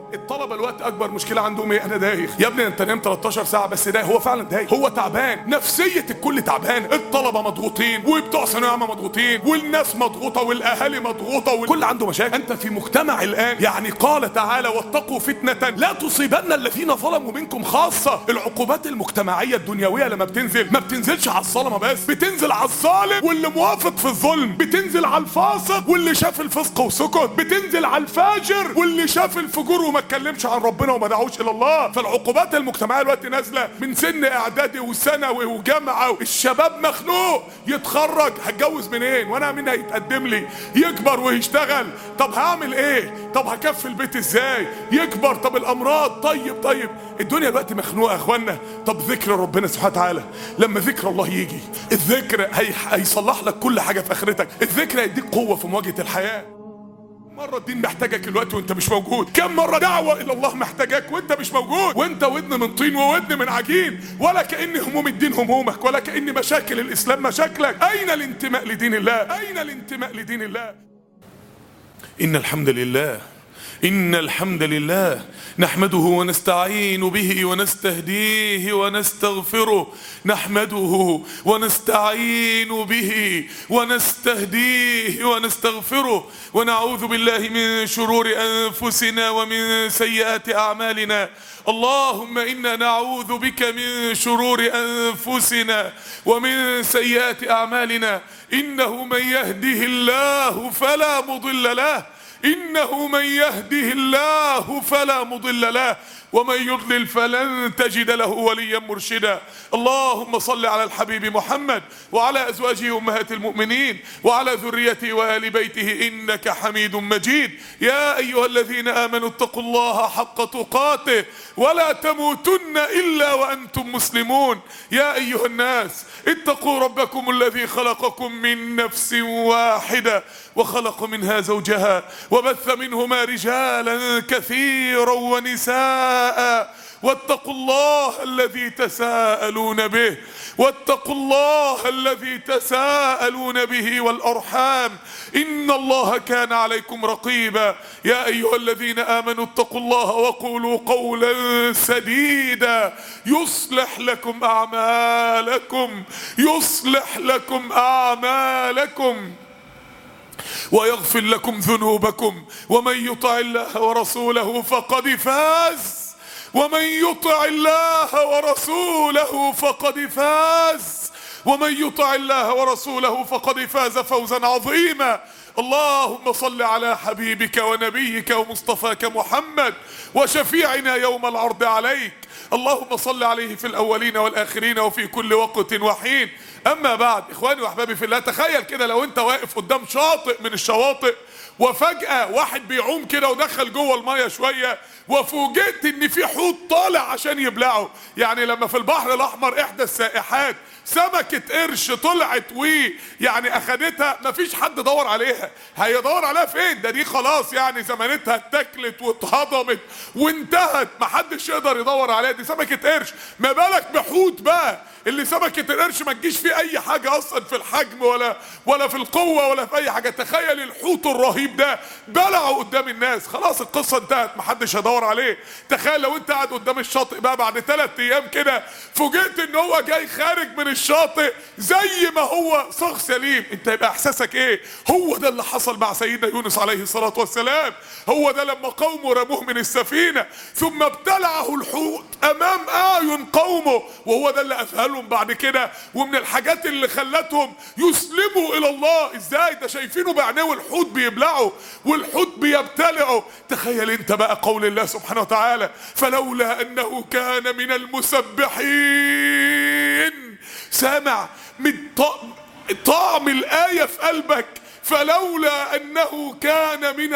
الطلبه الوقت اكبر مشكله عندهم ايه؟ انا دايخ. يا ابني انت نمت 13 ساعه بس، ده هو فعلا دايخ، هو تعبان، نفسيه الكل تعبان، الطلبه مضغوطين وبتوع ثانويه عامه مضغوطين والناس مضغوطه والاهالي مضغوطه والكل عنده مشاكل. انت في مجتمع الان، يعني قال تعالى واتقوا فتنه لا تصيبن الذين ظلموا منكم خاصه. العقوبات المجتمعيه الدنيويه لما بتنزل ما بتنزلش على الظلمه بس، بتنزل على الظالم واللي موافق في الظلم، بتنزل على الفاسق واللي شاف الفسق وسكت، بتنزل على الفاجر واللي شاف الفجور وما اتكلمش عن ربنا وما دعوش الى الله. فالعقوبات المجتمعيه دلوقتي نازله من سن اعدادي وثانوي وجامعه، الشباب مخنوق، يتخرج هتجوز منين؟ وانا مين هيتقدم لي؟ يكبر ويشتغل، طب هعمل ايه؟ طب هكفي البيت ازاي؟ يكبر، طب الامراض، طيب الدنيا دلوقتي مخنوقه يا اخوانا. طب ذكر ربنا سبحانه وتعالى، لما ذكر الله يجي، الذكر هيصلح لك كل حاجه في اخرتك، الذكر هيديك قوه في مواجهه الحياه. مرة الدين محتاجك الوقت وانت مش موجود، كم مرة دعوة الى الله محتاجك وانت مش موجود، وانت ودن من طين وودن من عجين، ولا كأن هموم الدين همومك، ولا كأن مشاكل الاسلام مشاكلك. اين الانتماء لدين الله؟ اين الانتماء لدين الله؟ ان الحمد لله نحمده ونستعين به ونستهديه ونستغفره، نحمده ونستعين به ونستهديه ونستغفره، ونعوذ بالله من شرور أنفسنا ومن سيئات أعمالنا. اللهم إنا نعوذ بك من شرور أنفسنا ومن سيئات أعمالنا، إنه من يهده الله فلا مضل له، إنه من يهده الله فلا مضل له، ومن يضلل فلن تجد له وليا مرشدا. اللهم صل على الحبيب محمد وعلى أزواجه أمهات المؤمنين وعلى ذريته وآل بيته إنك حميد مجيد. يا أيها الذين آمنوا اتقوا الله حق تقاته ولا تموتن إلا وأنتم مسلمون. يا أيها الناس اتقوا ربكم الذي خلقكم من نفس واحدة وخلق منها زوجها وبث منهما رجالا كثيرا ونساء، واتقوا الله الذي تساءلون به، واتقوا الله الذي تساءلون به والأرحام، إن الله كان عليكم رقيبا. يا أيها الذين آمنوا اتقوا الله وقولوا قولا سديدا يصلح لكم أعمالكم ويغفر لكم ذنوبكم، ومن يطع الله ورسوله فقد فاز، ومن يطع الله ورسوله فقد فاز، ومن يطع الله ورسوله فقد فاز فوزا عظيما. اللهم صل على حبيبك ونبيك ومصطفاك محمد وشفيعنا يوم العرض عليك. اللهم صل عليه في الأولين والآخرين وفي كل وقت وحين. أما بعد، إخواني وأحبابي في الله، تخيل كده لو أنت واقف قدام شاطئ من الشواطئ وفجأة واحد بيعوم كده ودخل جوه المية شوية وفوجئت ان في حوت طالع عشان يبلعه. يعني لما في البحر الأحمر إحدى السائحات سمكة قرش طلعت ويعني أخدتها، مفيش حد دور عليها، هيدور عليها فين؟ دي خلاص يعني زمانتها اتاكلت واتهضمت وانتهت، محدش يقدر يدور عليها، دي سمكة قرش. ما بالك بحوت بقى اللي سمكة القرش ما تجيش فيه أي حاجة أصلا في الحجم ولا في القوة ولا في أي حاجة. تخيل الحوت الرهيب ده بلعه قدام الناس، خلاص القصة انتهت، محدش هيدور عليه. تخيل لو أنت قاعد قدام الشاطئ بقى بعد 3 أيام كده فوجئت إن هو جاي خارج من الشاطئ زي ما هو صاغ سليم، أنت يبقى إحساسك إيه؟ هو ده اللي حصل مع سيدنا يونس عليه الصلاة والسلام. هو ده لما قومه رموه من السفينة ثم ابتلعه الحوت أمام أعين قومه، وهو ده اللي أذهلهم بعد كده، ومن الحاجات اللي خلتهم يسلموا إلى الله. إزاي؟ ده شايفينه بعينيه الحوت بيبلعه والحوت بيبتلعه. تخيل أنت بقى قول الله سبحانه وتعالى: فلولا أنه كان من المسبحين. سامع من طعم الآية في قلبك؟ فلولا أنه كان من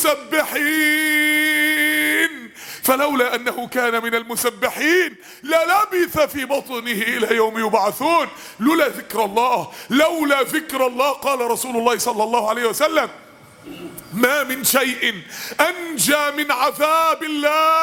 المسبحين، فلولا أنه كان من المسبحين للبث في بطنه إلى يوم يبعثون. لولا ذكر الله، لولا ذكر الله، قال رسول الله صلى الله عليه وسلم: ما من شيء أنجى من عذاب الله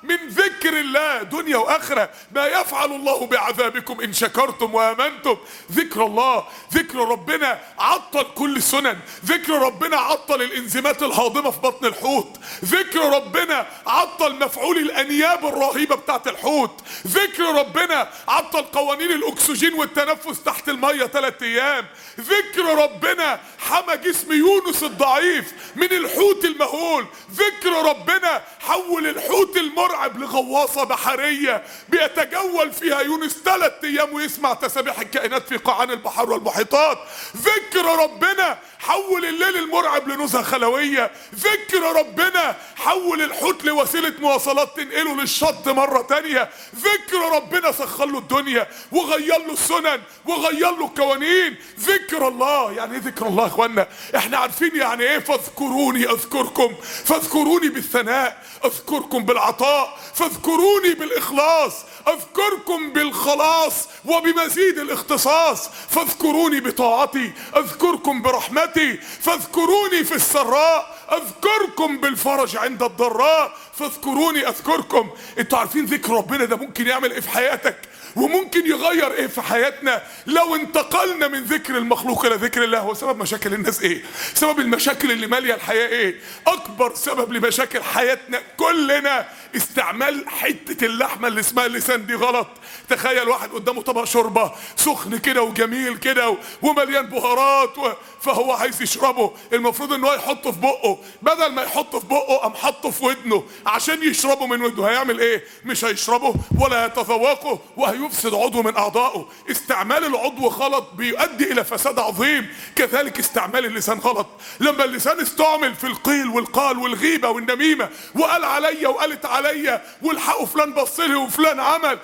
من ذكر الله دنيا واخره. ما يفعل الله بعذابكم ان شكرتم وامنتم. ذكر الله، ذكر ربنا عطل كل السنن، ذكر ربنا عطل الانزيمات الهاضمه في بطن الحوت، ذكر ربنا عطل مفعول الانياب الرهيبه بتاعت الحوت، ذكر ربنا عطل قوانين الاكسجين والتنفس تحت الميه 3 ايام، ذكر ربنا حمى جسم يونس الضعيف من الحوت المهول، ذكر ربنا حول الحوت المرعب لغواصه بحريه بيتجول فيها يونس 3 ايام ويسمع تسابيح الكائنات في قاعان البحار والمحيطات، ذكر ربنا حول الليل المرعب لنزهه خلويه، ذكر ربنا حول الحوت لوسيله مواصلات تنقله للشط مره تانيه، ذكر ربنا سخر له الدنيا وغير له السنن وغير له القوانين. ذكر الله، يعني ايه ذكر الله يا اخوانا؟ احنا عارفين يعني ايه فاذكروني اذكركم، فاذكروني بالثناء، اذكركم بالعطاء، فاذكروني بالاخلاص، اذكركم بالخلاص وبمزيد الاختصاص، فاذكروني بطاعتي، اذكركم برحمتي، فاذكروني في السراء، اذكركم بالفرج عند الضراء، فاذكروني اذكركم. انتوا عارفين ذكر ربنا ده ممكن يعمل ايه في حياتك؟ وممكن يغير ايه في حياتنا لو انتقلنا من ذكر المخلوق الى ذكر الله؟ هو سبب مشاكل الناس ايه؟ سبب المشاكل اللي ماليه الحياه ايه؟ اكبر سبب لمشاكل حياتنا كلنا استعمال حته اللحمه اللي اسمها اللسان دي غلط. تخيل واحد قدامه طبق شوربه سخن كده وجميل كده ومليان بهارات فهو عايز يشربه، المفروض ان هو يحطه في بقه، بدل ما يحطه في بقه قام حطه في ودنه عشان يشربه من ودنه. هيعمل ايه؟ مش هيشربه ولا يتذوقه وهيفسد عضو من اعضائه. استعمال العضو غلط بيؤدي الى فساد عظيم، كذلك استعمال اللسان غلط. لما اللسان استعمل في القيل والقال والغيبه والنميمه وقال عليا وقالت عليا والحقوا فلان بصلي وفلان عمل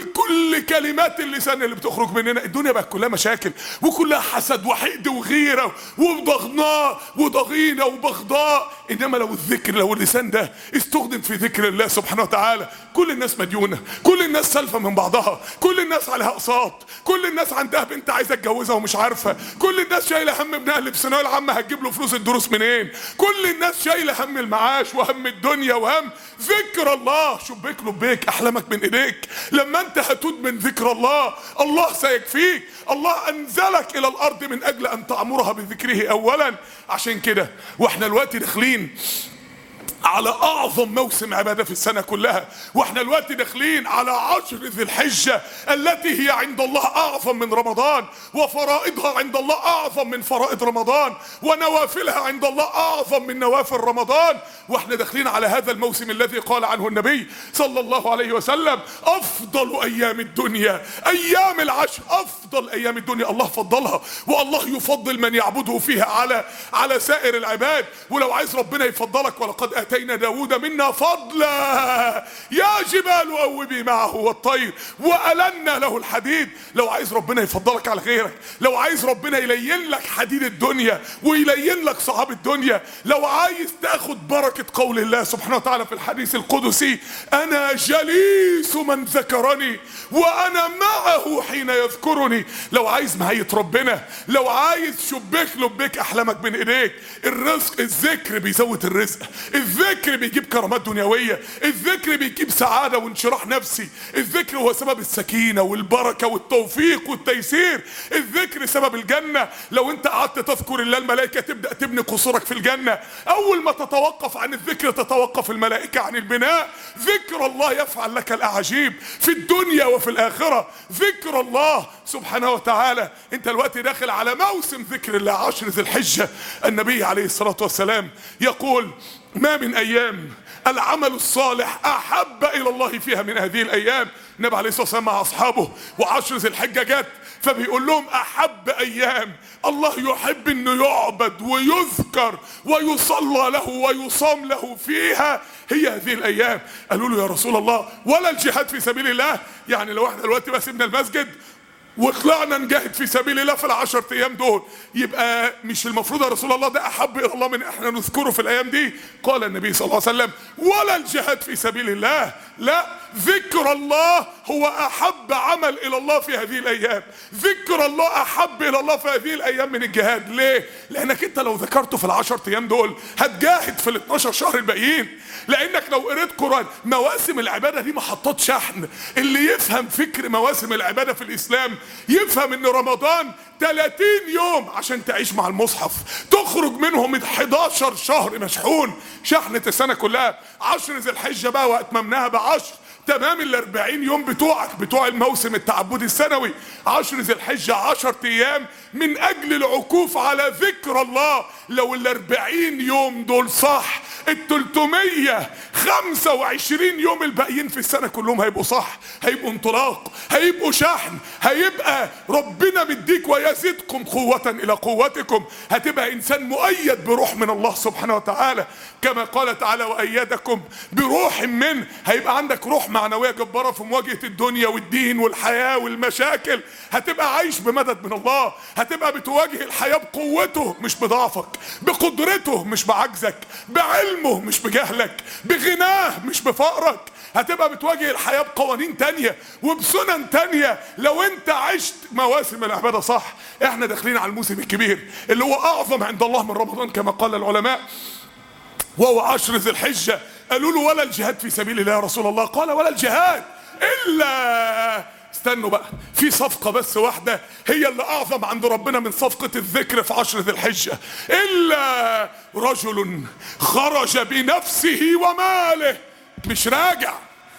وكل كلمات اللسان اللي بتخرج مننا، الدنيا بقت كلها مشاكل وكلها حسد وحقد وغيره وضغناء وضغينه وبغضاء. انما لو الذكر، لو اللسان ده استخدم في ذكر الله سبحانه وتعالى، كل الناس مديونه، كل الناس سالفه من بعضها، كل الناس عليها اقساط، كل الناس عندها بنت عايزه تتجوزها ومش عارفه، كل الناس شايله هم ابنها اللي في الثانويه العامه هتجيب له فلوس الدروس منين، كل الناس شايله هم المعاش وهم الدنيا وهم ذكر الله. شبيك لبيك احلامك من ايديك. لما انت هتود من ذكر الله، الله سيكفيك. الله انزلك الى الارض من اجل ان تعمرها بذكره اولا. عشان كده واحنا دلوقتي داخلين على اعظم موسم عباده في السنه كلها، واحنا دلوقتي داخلين على 10 ذي الحجه التي هي عند الله اعظم من رمضان، وفرائضها عند الله اعظم من فرائض رمضان، ونوافلها عند الله اعظم من نوافل رمضان. واحنا داخلين على هذا الموسم الذي قال عنه النبي صلى الله عليه وسلم: افضل ايام الدنيا ايام العشر. افضل ايام الدنيا الله فضلها، والله يفضل من يعبده فيها على سائر العباد. ولو عايز ربنا يفضلك: ولقد اتينا داود منا فضلا يا جبال اوبي معه والطير والنا له الحديد. لو عايز ربنا يفضلك على غيرك، لو عايز ربنا يلين لك حديد الدنيا ويلين لك صعاب الدنيا، لو عايز تاخد بركة قول الله سبحانه وتعالى في الحديث القدسي: انا جليس من ذكرني وانا معه حين يذكرني. لو عايز معية ربنا، لو عايز شبيك لبيك احلامك بين ايديك. الرزق، الذكر بيزود الرزق، الذكر بيجيب كرامات دنيوية، الذكر بيجيب سعادة وانشراح نفسي، الذكر هو سبب السكينة والبركة والتوفيق والتيسير، الذكر سبب الجنة. لو انت قعدت تذكر الله الملائكة تبدأ تبني قصورك في الجنة. اول ما تتوقف عن الذكر تتوقف الملائكة عن البناء. ذكر الله يفعل لك الاعاجيب في الدنيا وفي الاخرة. ذكر الله سبحانه وتعالى. انت دلوقتي داخل على موسم ذكر الله 10 ذي الحجة. النبي عليه الصلاة والسلام يقول: ما من ايام العمل الصالح احب الى الله فيها من هذه الايام. النبي عليه الصلاه والسلام مع اصحابه و10 ذي الحجه جت، فبيقول لهم: احب ايام الله يحب انه يعبد ويذكر ويصلى له ويصام له فيها هي هذه الايام. قالوا له: يا رسول الله، ولا الجهاد في سبيل الله؟ يعني لو احنا دلوقتي بقى سيبنا المسجد وطلعنا نجاهد في سبيل الله في العشر ايام دول، يبقى مش المفروض يا رسول الله ده احب الى الله من احنا نذكره في الايام دي؟ قال النبي صلى الله عليه وسلم: ولا الجهاد في سبيل الله، لا، ذكر الله هو احب عمل الى الله في هذه الايام. ذكر الله احب الى الله في هذه الايام من الجهاد. ليه؟ لانك انت لو ذكرته في العشر ايام دول هتجاهد في ال 12 شهر الباقيين. لانك لو قريت قرآن، مواسم العبادة دي محطات شحن. اللي يفهم فكر مواسم العبادة في الاسلام يفهم ان رمضان 30 يوم عشان تعيش مع المصحف، تخرج منهم 11 شهر مشحون، شحنة السنة كلها. 10 ذي الحجة بقى واتممناها ب10، تمام ال40 يوم بتوعك بتوع الموسم التعبدي السنوي. 10 ذي الحجة 10 ايام من اجل العكوف على ذكر الله. لو ال40 يوم دول صح، ال325 يوم الباقيين في السنة كلهم هيبقوا صح، هيبقوا انطلاق، هيبقوا شحن، هيبقى ربنا مديك ويزيدكم قوة الى قوتكم. هتبقى انسان مؤيد بروح من الله سبحانه وتعالى، كما قال تعالى: وايدكم بروح منه. هيبقى عندك روح معنوية جبارة في مواجهة الدنيا والدين والحياة والمشاكل. هتبقى عايش بمدد من الله، هتبقى بتواجه الحياة بقوته مش بضعفك، بقدرته مش بعجزك، بعلمه مش بجهلك، بغناه مش بفقرك. هتبقى بتواجه الحياة بقوانين تانية وبسنن تانية لو انت عشت مواسم العبادة صح. احنا داخلين على الموسم الكبير اللي هو اعظم عند الله من رمضان كما قال العلماء، وهو 10 ذي الحجة. قالوا له: ولا الجهاد في سبيل الله يا رسول الله؟ قال: ولا الجهاد الا، استنوا بقى، في صفقة بس واحدة هي اللي اعظم عند ربنا من صفقة الذكر في 10 ذي الحجة: الا رجل خرج بنفسه وماله، مش راجع،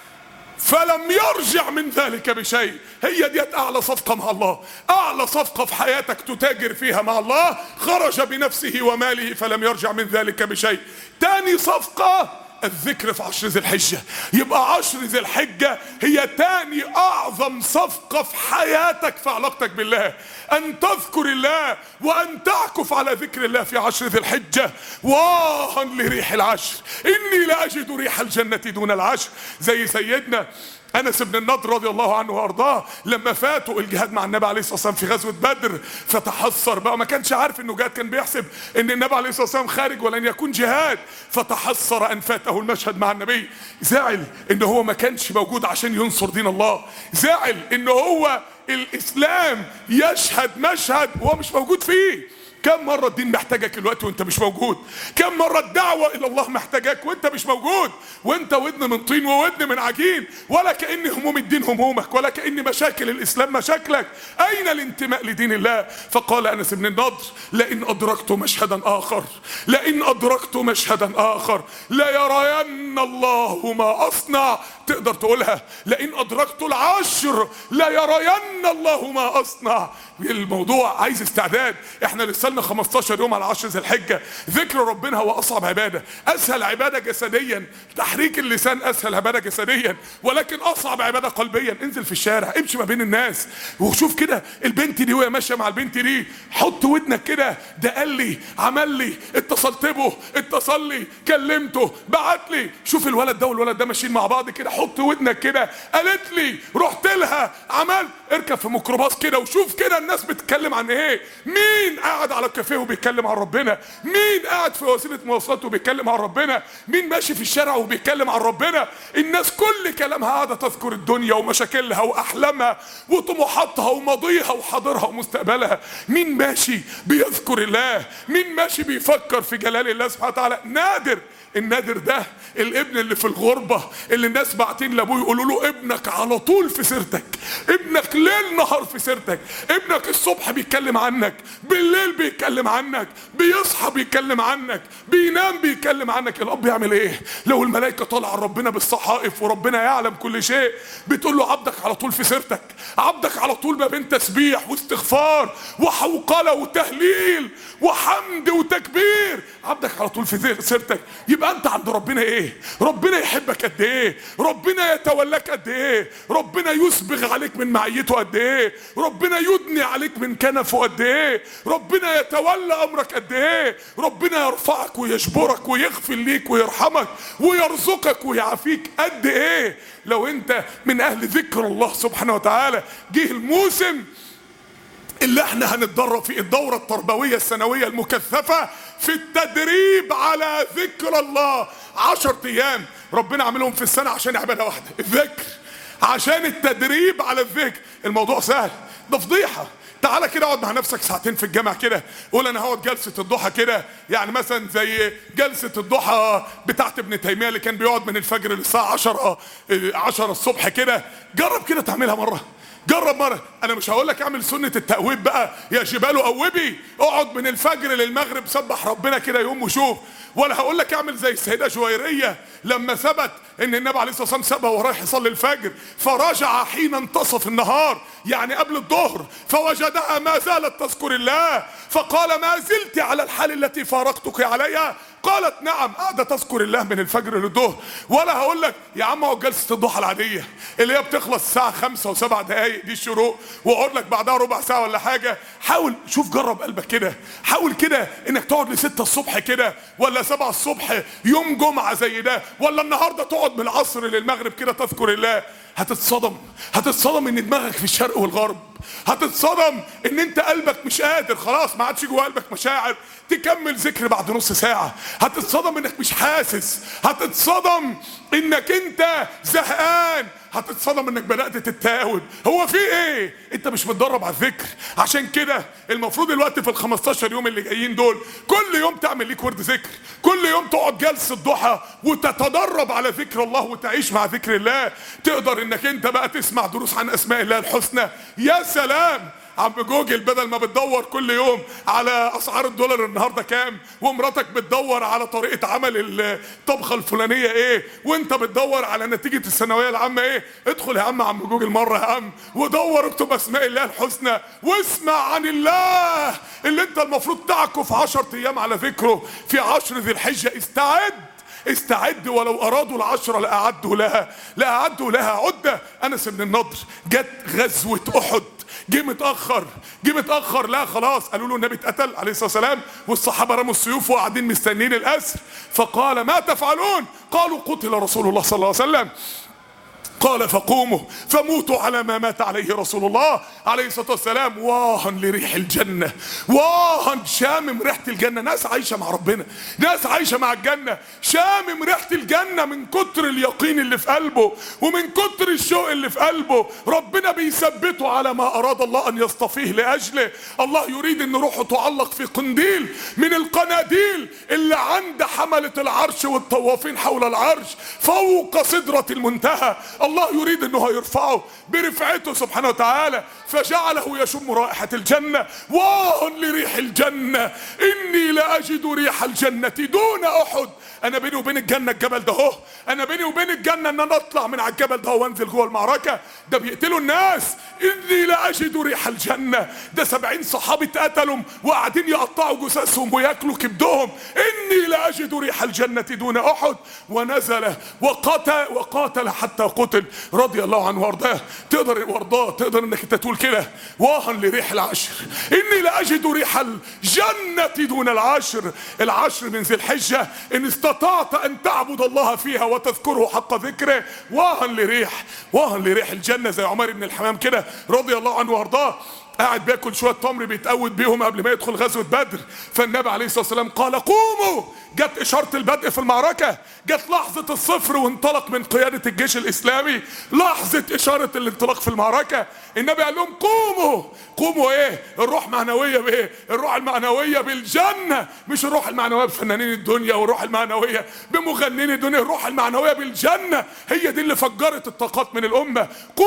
فلم يرجع من ذلك بشيء. هي ديت اعلى صفقة مع الله، اعلى صفقة في حياتك تتاجر فيها مع الله. خرج بنفسه وماله فلم يرجع من ذلك بشيء. تاني صفقة الذكر في 10 ذي الحجة. يبقى 10 ذي الحجة هي تاني اعظم صفقة في حياتك في علاقتك بالله، ان تذكر الله وان تعكف على ذكر الله في 10 ذي الحجة. واها لريح العشر، اني لاجد ريح الجنة دون العشر. زي سيدنا انس بن النضر رضي الله عنه وارضاه، لما فاتوا الجهاد مع النبي عليه الصلاه والسلام في غزوه بدر، فتحسر بقى، ما كانش عارف انه جهاد، كان بيحسب ان النبي عليه الصلاه والسلام خارج ولن يكون جهاد، فتحسر ان فاته المشهد مع النبي. زعل ان هو ما كانش موجود عشان ينصر دين الله، زعل ان هو الاسلام يشهد مشهد وهو مش موجود فيه. كم مرة الدين محتاجك الوقت وانت مش موجود؟ كم مرة الدعوة الى الله محتاجك وانت مش موجود؟ وانت ودن من طين وودن من عجين، ولا كأن هموم الدين همومك، ولا كأن مشاكل الاسلام مشاكلك. اين الانتماء لدين الله؟ فقال انس بن النضر: لئن ادركت مشهدا اخر، لئن ادركت مشهدا اخر لا يرين الله ما اصنع. تقدر تقولها: لئن ادركت العشر لا يرين الله ما اصنع. الموضوع عايز استعداد. احنا لسه لنا 15 يوم على 10 ذي الحجة. ذكر ربنا هو اصعب عبادة، اسهل عبادة جسديا، تحريك اللسان اسهل عبادة جسديا، ولكن اصعب عبادة قلبيا. انزل في الشارع، امشي ما بين الناس وشوف كده البنت دي وهي ماشية مع البنت دي، حط ودنك كده، ده قال لي، عمل لي، اتصلت به، اتصل لي، كلمته، بعت لي. شوف الولد ده والولد ده ماشيين مع بعض كده، حط ودنك كده، قالت لي، رحت لها، عمل. اركب في ميكروباص كده وشوف كده الناس بتتكلم عن ايه. مين قاعد على الكافيه وبيتكلم عن ربنا؟ مين قاعد في وسيله مواصلات وبيتكلم عن ربنا؟ مين ماشي في الشارع وبيتكلم عن ربنا؟ الناس كل كلامها قاعده تذكر الدنيا ومشاكلها واحلامها وطموحاتها وماضيها وحاضرها ومستقبلها. مين ماشي بيذكر الله؟ مين ماشي بيفكر في جلال الله سبحانه وتعالى؟ نادر. النادر ده الابن اللي في الغربة، اللي الناس باعتين لابوه يقولوا له: ابنك على طول في سيرتك، ابنك ليل نهار في سيرتك، ابنك الصبح بيتكلم عنك، بالليل بيتكلم عنك، بيصحى بيتكلم عنك، بينام بيتكلم عنك. الاب يعمل ايه لو الملائكة طالعة ربنا بالصحائف وربنا يعلم كل شيء بتقول له: عبدك على طول في سيرتك، عبدك على طول ما بين تسبيح واستغفار وحوقلة وتهليل وحمد وتكبير، عبدك على طول في سيرتك. يبقى انت عند ربنا ايه؟ ربنا يحبك قد ايه؟ ربنا يتولاك قد ايه؟ ربنا يسبغ عليك من معيته قد ايه؟ ربنا يدني عليك من كنفه قد ايه؟ ربنا يتولى امرك قد ايه؟ ربنا يرفعك ويجبرك ويغفر ليك ويرحمك ويرزقك ويعافيك قد ايه؟ لو انت من اهل ذكر الله سبحانه وتعالى، جه الموسم اللي احنا هنتدرب فيه، الدورة التربوية السنوية المكثفة في التدريب على ذكر الله. 10 ايام ربنا عاملهم في السنة عشان عبادة واحدة، الذكر، عشان التدريب على الذكر. الموضوع سهل، ده فضيحة. تعالى كده اقعد مع نفسك ساعتين في الجامع كده، قول انا هقعد جلسة الضحى كده، يعني مثلا زي جلسة الضحى بتاعت ابن تيمية اللي كان بيقعد من الفجر للساعة 10 الصبح كده. جرب كده تعملها مرة، جرب مرة. انا مش هقول لك اعمل سنة التأويب بقى، يا جبال اوبي، اقعد من الفجر للمغرب سبح ربنا كده يوم وشوف. ولا هقول لك اعمل زي السيدة جويرية لما ثبت ان النبي عليه الصلاة والسلام سابها ورايح يصلي الفجر، فرجع حين انتصف النهار، يعني قبل الظهر، فوجدها ما زالت تذكر الله، فقال ما زلت على الحال التي فارقتك عليها؟ قالت نعم، قاعدة تذكر الله من الفجر للظهر. ولا هقول لك يا عم اقعد جلسة الضحى العادية اللي هي بتخلص الساعة 5 و7 دقايق دي الشروق، واقعد لك بعدها ربع ساعة ولا حاجة. حاول، شوف، جرب قلبك كده، حاول كده انك تقعد ل6 الصبح كده، ولا 7 الصبح يوم جمعة زي ده، ولا النهاردة تقعد من العصر للمغرب كده تذكر الله. هتتصدم ان دماغك في الشرق والغرب، هتتصدم ان انت قلبك مش قادر خلاص، ما عادش جوه قلبك مشاعر تكمل ذكر بعد نص ساعة، هتتصدم انك مش حاسس، هتتصدم انك انت زهقان، هتتصدم انك بدأت تتاوب. هو في ايه؟ انت مش متدرب على الذكر. عشان كده المفروض الوقت في ال15 يوم اللي جايين دول كل يوم تعمل ليك ورد ذكر، كل يوم تقعد جلسة ضحى وتتدرب على ذكر الله وتعيش مع ذكر الله. تقدر انك انت بقى تسمع دروس عن اسماء الله الحسنى. يا سلام، عم جوجل بدل ما بتدور كل يوم على اسعار الدولار النهارده كام، ومراتك بتدور على طريقه عمل الطبخه الفلانيه ايه، وانت بتدور على نتيجه الثانويه العامه ايه، ادخل يا عم جوجل مره يا عم ودور، اكتب اسماء الله الحسنى واسمع عن الله اللي انت المفروض تعكف 10 ايام على ذكره في 10 ذي الحجه. استعد، ولو ارادوا العشرة لاعدوا لها عدة. انس بن النضر جت غزوة احد، جه متأخر، لا خلاص، قالوا له النبي اتقتل عليه الصلاة والسلام، والصحابة رموا السيوف وقاعدين مستنين الأسر، فقال ما تفعلون؟ قالوا قتل رسول الله صلى الله عليه وسلم. قال فقوموا فموتوا على ما مات عليه رسول الله عليه الصلاة والسلام. واها لريح الجنة، واها، شامم ريحة الجنة. ناس عايشة مع ربنا، ناس عايشة مع الجنة، شامم ريحة الجنة من كتر اليقين اللي في قلبه ومن كتر الشوق اللي في قلبه. ربنا بيثبته على ما أراد الله أن يصطفيه لأجله. الله يريد أن روحه تعلق في قنديل من القناديل اللي عند حملة العرش والطوافين حول العرش فوق سدرة المنتهى. الله يريد انه يرفعه برفعته سبحانه وتعالى، فجعله يشم رائحة الجنة. واه لريح الجنة، اني لاجد ريح الجنة دون احد. انا بيني وبين الجنة الجبل ده اهو، انا بيني وبين الجنة ان انا اطلع من على الجبل ده وانزل جوه المعركة. ده بيقتلوا الناس، اني لاجد ريح الجنة. ده 70 صحابي اتقتلوا وقاعدين يقطعوا جثثهم وياكلوا كبدهم. اني لاجد ريح الجنة دون احد. ونزل وقاتل حتى قتل رضي الله عنه وارضاه. تقدر انك انت تقول كده، واها لريح العشر، اني لاجد ريح الجنة دون العشر. العشر من ذي الحجة ان استطعت ان تعبد الله فيها وتذكره حق ذكره. واها لريح الجنة. زي عمر بن الحمام كده رضي الله عنه وارضاه، قاعد بياكل شويه تمر بيتقود بيهم قبل ما يدخل غزوه بدر، فالنبي عليه الصلاه والسلام قال قوموا. جت اشاره البدء في المعركه، جت لحظه الصفر وانطلق من قياده الجيش الاسلامي، لحظه اشاره الانطلاق في المعركه. النبي قال لهم قوموا ايه؟ الروح معنويه بايه؟ الروح المعنويه بالجنه، مش الروح المعنويه بفنانين الدنيا والروح المعنويه بمغنين الدنيا. الروح المعنويه بالجنه هي دي اللي فجرت الطاقات من الامه.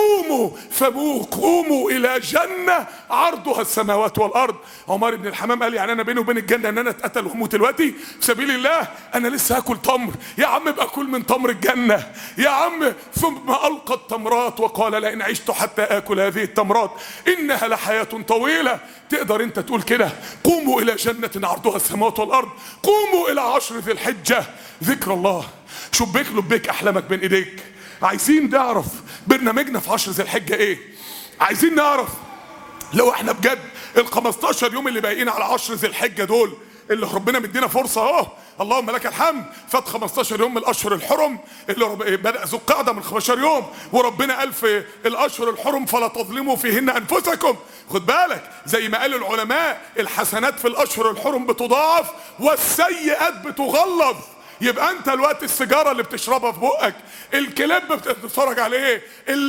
قوموا الى جنه عرضها السماوات والارض. عمر بن الحمام قال يعني انا بيني وبين الجنه ان انا اتقتل واموت دلوقتي في سبيل الله؟ انا لسه هاكل تمر يا عم، ابقى كل من تمر الجنه يا عم. ثم القى التمرات وقال لئن عشت حتى اكل هذه التمرات انها لحياه طويله. تقدر انت تقول كده؟ قوموا الى جنه عرضها السماوات والارض، قوموا الى 10 ذي الحجه. ذكر الله، شبيك لبيك احلامك بين ايديك. عايزين نعرف برنامجنا في 10 ذي الحجه ايه؟ عايزين نعرف لو احنا بجد ال15 يوم اللي باقيين على 10 ذي الحجه دول اللي ربنا مدينا فرصه اهو، اللهم لك الحمد. فات 15 يوم من الاشهر الحرم اللي بدأ ذو القعده من 15 يوم، وربنا قال في الاشهر الحرم فلا تظلموا فيهن انفسكم. خد بالك زي ما قال العلماء الحسنات في الاشهر الحرم بتضاعف والسيئات بتغلظ. يبقى انت الوقت السيجاره اللي بتشربها في بقك، الكليب بتتفرج عليه،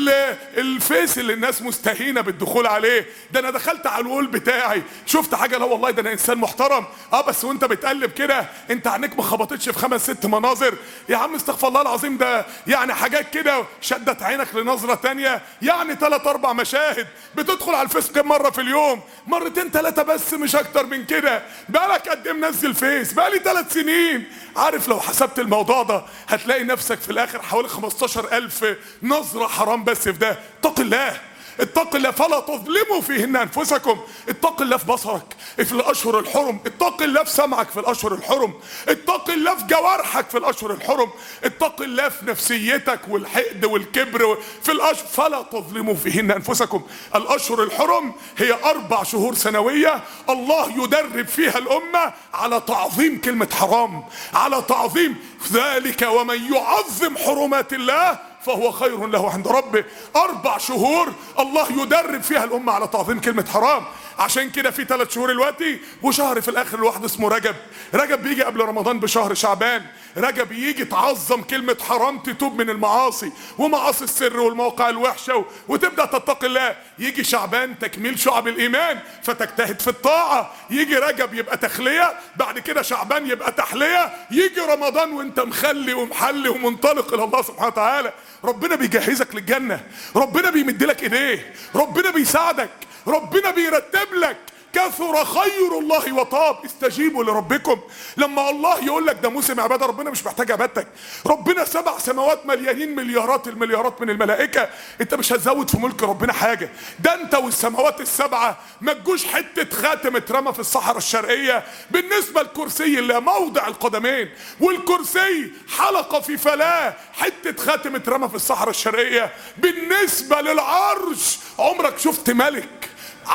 الفيس اللي الناس مستهينه بالدخول عليه، ده انا دخلت على الوول بتاعي شفت حاجه، لا والله ده انا انسان محترم، بس وانت بتقلب كده انت عينيك ما خبطتش في 5 6 مناظر، يا عم استغفر الله العظيم، ده يعني حاجات كده شدت عينك لنظره تانية، يعني 3 4 مشاهد. بتدخل على الفيس كم مره في اليوم؟ 2 3 بس مش اكتر من كده. بقالك قد ايه منزل فيس؟ بقالي 3 سنين. عارف لو حسبت الموضوع ده هتلاقي نفسك في الاخر حوالي 15,000 نظرة حرام بس في ده. اتق الله، اتق الله فلا تظلموا فيهن انفسكم. اتق الله في بصرك في الاشهر الحرم، اتق الله في سمعك في الاشهر الحرم، اتق الله في جوارحك في الاشهر الحرم، اتق الله في نفسيتك والحقد والكبر في الاشهر. فلا تظلموا فيهن انفسكم. الاشهر الحرم هي 4 شهور سنوية الله يدرب فيها الامة على تعظيم كلمة حرام، على تعظيم ذلك ومن يعظم حرمات الله فهو خير له عند ربه. 4 شهور الله يدرب فيها الأمة على تعظيم كلمة حرام. عشان كده في 3 شهور دلوقتي وشهر في الآخر لوحده اسمه رجب. رجب بيجي قبل رمضان بشهر شعبان. رجب يجي تعظم كلمة حرام، تتوب من المعاصي ومعاصي السر والمواقع الوحشة وتبدأ تتقي الله. يجي شعبان تكميل شعب الإيمان فتجتهد في الطاعة. يجي رجب يبقى تخلية، بعد كده شعبان يبقى تحلية، يجي رمضان وانت مخلي ومحلي ومنطلق إلى الله سبحانه وتعالى. ربنا بيجهزك للجنة، ربنا بيمدلك ايديه، ربنا بيساعدك، ربنا بيرتب لك. كثر خير الله وطاب، استجيبوا لربكم. لما الله يقول لك ده موسم عباده، ربنا مش محتاج عبادتك. ربنا 7 سماوات مليانين مليارات المليارات من الملائكه، انت مش هتزود في ملك ربنا حاجه. ده انت والسماوات ال7 ما تجوش حته خاتم اترمى في الصحراء الشرقيه. بالنسبه للكرسي اللي موضع القدمين، والكرسي حلقه في فلاه، حته خاتم اترمى في الصحراء الشرقيه. بالنسبه للعرش، عمرك شفت ملك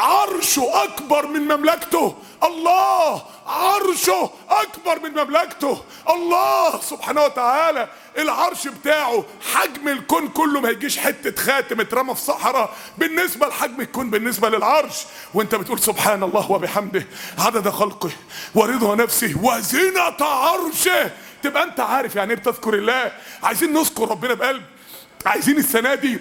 عرشه اكبر من مملكته؟ الله عرشه اكبر من مملكته. الله سبحانه وتعالى العرش بتاعه حجم الكون كله، ما يجيش حته خاتم اترمى في صحراء بالنسبه لحجم الكون بالنسبه للعرش. وانت بتقول سبحان الله وبحمده عدد خلقه ورضا نفسه وزنة عرشه، تبقى انت عارف يعني ايه بتذكر الله. عايزين نذكر ربنا بقلب. عايزين السنه دي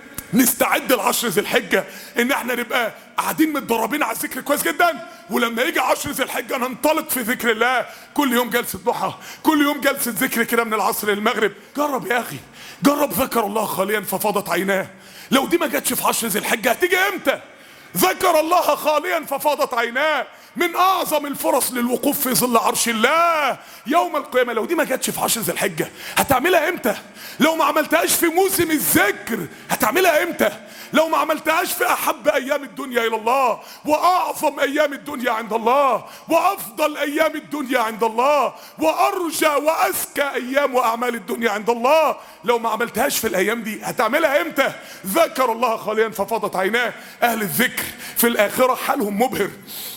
نستعد ل10 ذي الحجة ان احنا نبقى قاعدين متدربين على الذكر كويس جدا، ولما يجي 10 ذي الحجة ننطلق في ذكر الله. كل يوم جلسة ضحى، كل يوم جلسة ذكر كده من العصر للمغرب. جرب يا اخي، جرب. ذكر الله خاليا ففاضت عيناه. لو دي ما جاتش في 10 ذي الحجة هتيجي امتى؟ ذكر الله خاليا ففاضت عيناه، من اعظم الفرص للوقوف في ظل عرش الله يوم القيامة. لو دي ما جاتش في 10 ذي الحجة هتعملها امتى؟ لو ما عملتهاش في موسم الذكر هتعملها امتى؟ لو ما عملتهاش في احب ايام الدنيا الى الله، واعظم ايام الدنيا عند الله، وافضل ايام الدنيا عند الله، وارجى وازكى ايام واعمال الدنيا عند الله، لو ما عملتهاش في الايام دي هتعملها امتى؟ ذكر الله خاليا ففاضت عيناه. اهل الذكر في الاخره حالهم مبهر.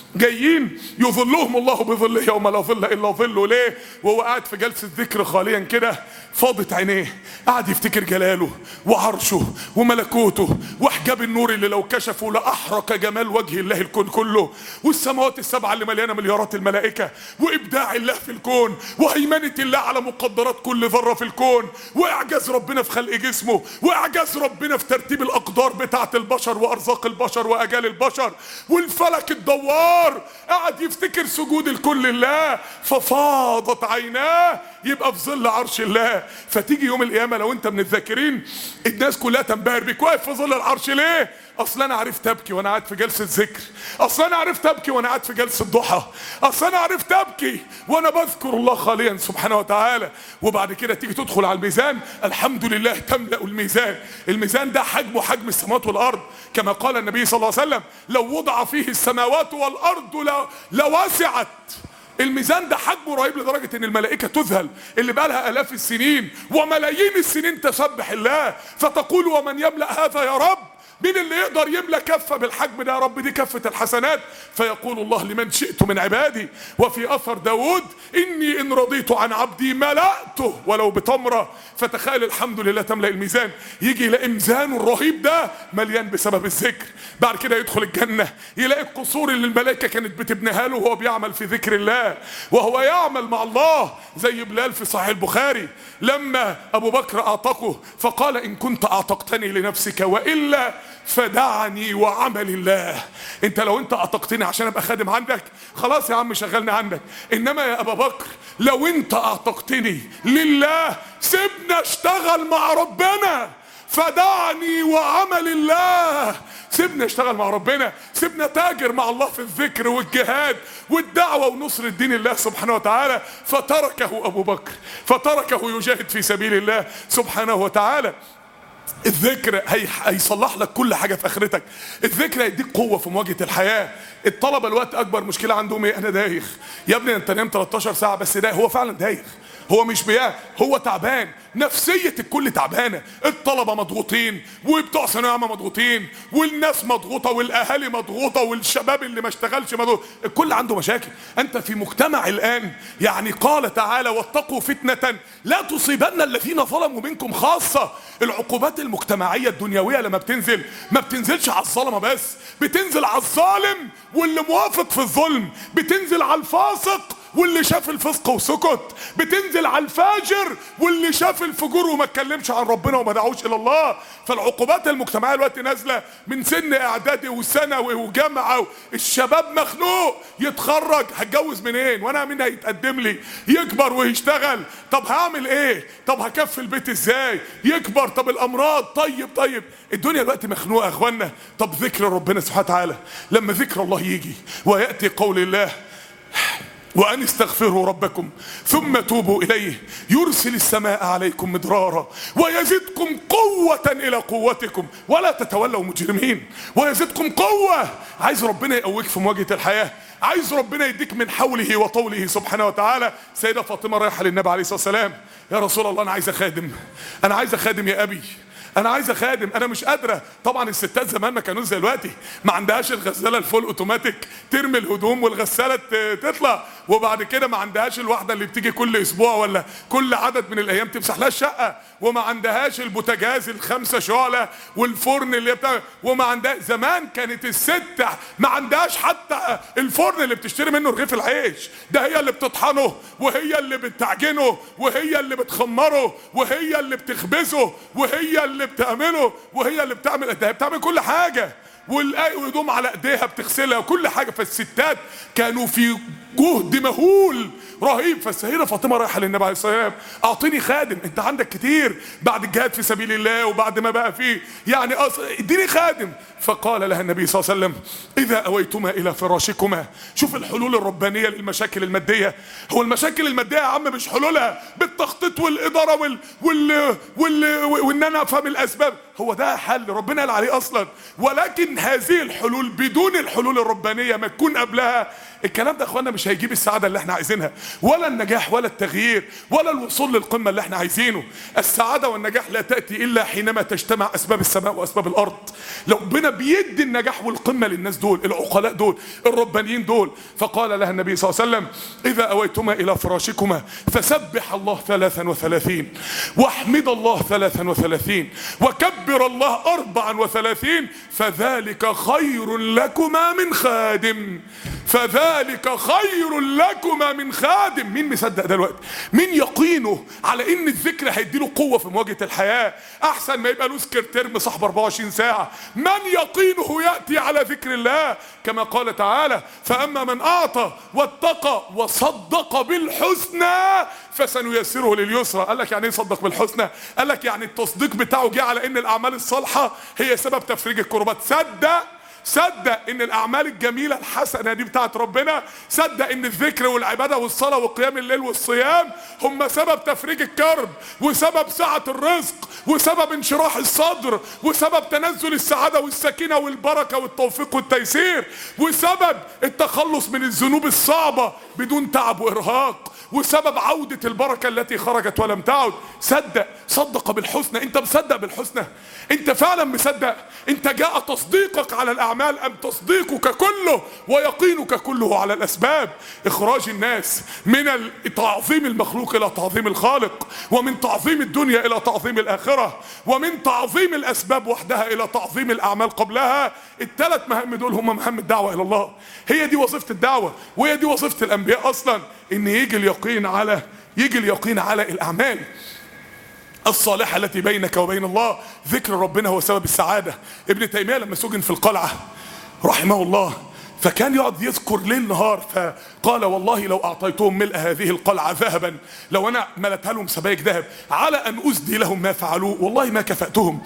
جايين يظلهم الله بظله يوم لا ظل الا ظله. ليه؟ وهو قاعد في جلسه ذكر خاليا كده فاضت عينيه، قاعد يفتكر جلاله وعرشه وملكوته وحجاب النور اللي لو كشفوا لاحرق جمال وجه الله الكون كله، والسماوات ال7 اللي مليانه مليارات الملائكه، وابداع الله في الكون، وهيمنه الله على مقدرات كل ذره في الكون، واعجاز ربنا في خلق جسمه، واعجاز ربنا في ترتيب الاقدار بتاعه البشر وارزاق البشر واجال البشر، والفلك الدوار. قاعد يفتكر سجود الكل لله ففاضت عيناه، يبقى في ظل عرش الله. فتيجي يوم القيامه لو انت من الذاكرين الناس كلها تنبهر بيك، واقف في ظل العرش ليه؟ اصل انا عرفت ابكي وانا قاعد في جلسه ذكر، اصل انا عرفت ابكي وانا قاعد في جلسه ضحى، اصل انا عرفت ابكي وانا بذكر الله خاليا سبحانه وتعالى. وبعد كده تيجي تدخل على الميزان، الحمد لله تملأ الميزان. الميزان ده حجمه حجم السماوات والارض، كما قال النبي صلى الله عليه وسلم لو وضع فيه السماوات والارض لوسعت. الميزان ده حجمه رهيب لدرجة ان الملائكة تذهل، اللي بقى لها الاف السنين وملايين السنين تسبح الله فتقول ومن يملأ هذا يا رب؟ مين اللي يقدر يملى كفة بالحجم ده يا رب؟ دي كفة الحسنات. فيقول الله لمن شئت من عبادي. وفي اثر داود اني ان رضيت عن عبدي ملأته ولو بتمرة. فتخيل الحمد لله تملأ الميزان، يجي يلاقي ميزانه الرهيب ده مليان بسبب الذكر. بعد كده يدخل الجنة يلاقي القصور اللي الملائكة كانت بتبنيها له وهو بيعمل في ذكر الله وهو يعمل مع الله، زي بلال في صحيح البخاري لما ابو بكر اعتقه فقال ان كنت اعتقتني لنفسك والا فدعني وعمل الله. انت لو انت اعتقتني عشان ابقى خادم عندك خلاص يا عم شغلني عندك، انما يا ابا بكر لو انت اعتقتني لله سيبنا اشتغل مع ربنا، فدعني وعمل الله. سيبنا اشتغل مع ربنا، سيبنا تاجر مع الله في الذكر والجهاد والدعوة ونصر الدين الله سبحانه وتعالى. فتركه ابو بكر، فتركه يجاهد في سبيل الله سبحانه وتعالى. الذكر هيصلح لك كل حاجة في اخرتك. الذكر هيديك قوة في مواجهة الحياة. الطلبة الوقت اكبر مشكلة عندهم ايه؟ انا دايخ. يا ابني انت نام 13 ساعة بس دايخ. هو فعلا دايخ، هو مش هو تعبان، نفسية الكل تعبانة. الطلبة مضغوطين وبتوع ثانوية عامة مضغوطين والناس مضغوطة والاهالي مضغوطة والشباب اللي ما اشتغلش مضغوط، الكل عنده مشاكل. انت في مجتمع الان يعني قال تعالى واتقوا فتنة لا تصيبن الذين ظلموا منكم خاصة. العقوبات المجتمعية الدنيوية لما بتنزل ما بتنزلش على الظلمة بس، بتنزل على الظالم واللي موافق في الظلم، بتنزل على الفاسق واللي شاف الفسق وسكت، بتنزل على الفاجر واللي شاف الفجور وما اتكلمش عن ربنا وما دعوش الى الله. فالعقوبات المجتمعيه دلوقتي نازله من سن اعدادي وثانوي وجامعه، الشباب مخنوق يتخرج هتجوز منين؟ وانا مين هيتقدم لي؟ يكبر ويشتغل، طب هعمل ايه؟ طب هكفي البيت ازاي؟ يكبر، طب الامراض، طيب الدنيا دلوقتي مخنوقه يا اخوانا. طب ذكر ربنا سبحانه وتعالى لما ذكر الله يجي وياتي قول الله وأن استغفروا ربكم ثم توبوا إليه يرسل السماء عليكم مدرارا ويزدكم قوة إلى قوتكم ولا تتولوا مجرمين. ويزدكم قوة. عايز ربنا يقويك في مواجهة الحياة، عايز ربنا يديك من حوله وطوله سبحانه وتعالى. سيدة فاطمة رايحة للنبي عليه الصلاة والسلام، يا رسول الله أنا عايز أخادم، أنا عايز أخادم يا أبي، انا عايز اخادم، انا مش قادره. طبعا الستات زمان ما كانوش زي دلوقتي، ما عندهاش الغساله الفول اوتوماتيك ترمي الهدوم والغساله تطلع، وبعد كده ما عندهاش الواحده اللي بتيجي كل اسبوع ولا كل عدد من الايام تمسح لها الشقه، وما عندهاش البوتاجاز ال5 شعله والفرن اللي بتاع، وما عندها. زمان كانت الست ما عندهاش حتى الفرن اللي بتشتري منه رغيف العيش، ده هي اللي بتطحنه وهي اللي بتعجنه وهي اللي بتخمره وهي اللي بتخبزه وهي اللي بتعمله وهي اللي بتعمل كل حاجة، والهدوم على ايديها بتغسلها وكل حاجة. فالستات كانوا في جهد مهول رهيب. فالسيدة فاطمة رايحة للنبي عليه الصلاة والسلام، اعطيني خادم، انت عندك كتير بعد الجهاد في سبيل الله وبعد ما بقى فيه يعني اديني خادم. فقال لها النبي صلى الله عليه وسلم اذا اويتما الى فراشكما. شوف الحلول الربانية للمشاكل المادية. هو المشاكل المادية يا عم مش حلولها بالتخطيط والادارة وان انا افهم الاسباب، هو ده حل ربنا قال عليه اصلا. ولكن هذه الحلول بدون الحلول الربانية ما تكون قبلها، الكلام ده اخوانا مش هيجيب السعادة اللي احنا عايزينها ولا النجاح ولا التغيير ولا الوصول للقمة اللي احنا عايزينه. السعادة والنجاح لا تأتي الا حينما تجتمع اسباب السماء واسباب الارض. لو ربنا بيدي النجاح والقمة للناس دول، العقلاء دول، الربانيين دول. فقال لها النبي صلى الله عليه وسلم اذا اويتما الى فراشكما فسبح الله 33 واحمد الله 33 وكبر الله 34 فذلك خير لكما من خادم. فذلك خير لكما من خادم. مين مصدق ده الوقت؟ مين يقينه على ان الذكر هيديله قوة في مواجهة الحياة احسن ما يبقى له سكرتير مصاحب 24 ساعة؟ من يقينه يأتي على ذكر الله كما قال تعالى فأما من أعطى واتقى وصدق بالحسنى فسنيسره لليسرى. قال لك يعني ايه صدق بالحسنى؟ قال لك يعني التصديق بتاعه جه على ان الاعمال الصالحة هي سبب تفريج الكربات. صدق ان الاعمال الجميله الحسنه دي بتاعت ربنا، صدق ان الذكر والعباده والصلاه وقيام الليل والصيام هم سبب تفريج الكرب وسبب سعه الرزق وسبب انشراح الصدر، وسبب تنزل السعادة والسكينة والبركة والتوفيق والتيسير، وسبب التخلص من الذنوب الصعبة بدون تعب وإرهاق، وسبب عودة البركة التي خرجت ولم تعد. صدق بالحسنى. انت مصدق بالحسنى؟ انت فعلا مصدق؟ انت جاء تصديقك على الاعمال ام تصديقك كله ويقينك كله على الاسباب؟ اخراج الناس من تعظيم المخلوق الى تعظيم الخالق، ومن تعظيم الدنيا الى تعظيم الاخرة، ومن تعظيم الاسباب وحدها الى تعظيم الاعمال قبلها. الثلاث مهام دول هم مهام الدعوة الى الله. هي دي وظيفة الدعوة، وهي دي وظيفة الانبياء اصلا، ان يجي اليقين على الاعمال الصالحة التي بينك وبين الله. ذكر ربنا هو سبب السعادة. ابن تيمية لما سجن في القلعة رحمه الله، فكان يقعد يذكر ليل نهار، فقال والله لو اعطيتهم ملء هذه القلعة ذهبا، لو انا ملتها لهم سبائك ذهب على ان اسدي لهم ما فعلوه والله ما كفأتهم.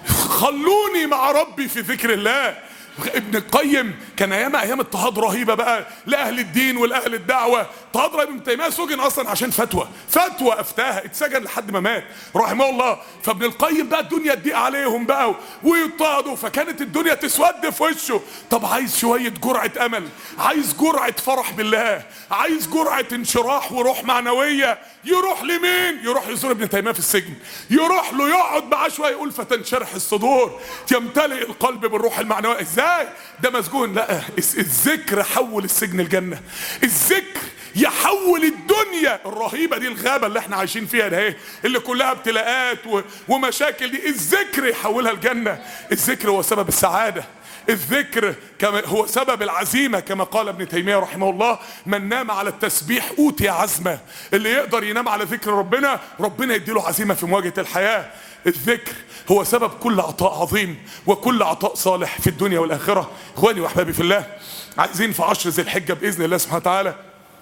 خلوني مع ربي في ذكر الله. ابن القيم كان ايام اضطهاد رهيبه بقى لاهل الدين والاهل الدعوه. اضطهاد ابن تيميه سجن اصلا عشان فتوى افتاها، اتسجن لحد ما مات رحمه الله. فابن القيم بقى الدنيا تضيق عليهم بقى ويضطهدوا، فكانت الدنيا تسود في وشه. طب عايز شويه جرعه امل، عايز جرعه فرح بالله، عايز جرعه انشراح وروح معنويه. يروح لمين؟ يروح يزور ابن تيميه في السجن، يروح له يقعد معاه شويه، يقول فتنشرح الصدور، يمتلئ القلب بالروح المعنويه. ازاي ده مسجون؟ لا، الذكر حول السجن الجنه. الذكر يحول الدنيا الرهيبه دي، الغابه اللي احنا عايشين فيها ده اهي، اللي كلها ابتلاءات ومشاكل دي، الذكر يحولها الجنه. الذكر هو سبب السعاده. الذكر هو سبب العزيمة، كما قال ابن تيمية رحمه الله: من نام على التسبيح أوتي عزمة. اللي يقدر ينام على ذكر ربنا يديله عزيمة في مواجهة الحياة. الذكر هو سبب كل عطاء عظيم وكل عطاء صالح في الدنيا والآخرة. اخواني واحبابي في الله، عايزين في 10 ذي الحجة بإذن الله سبحانه وتعالى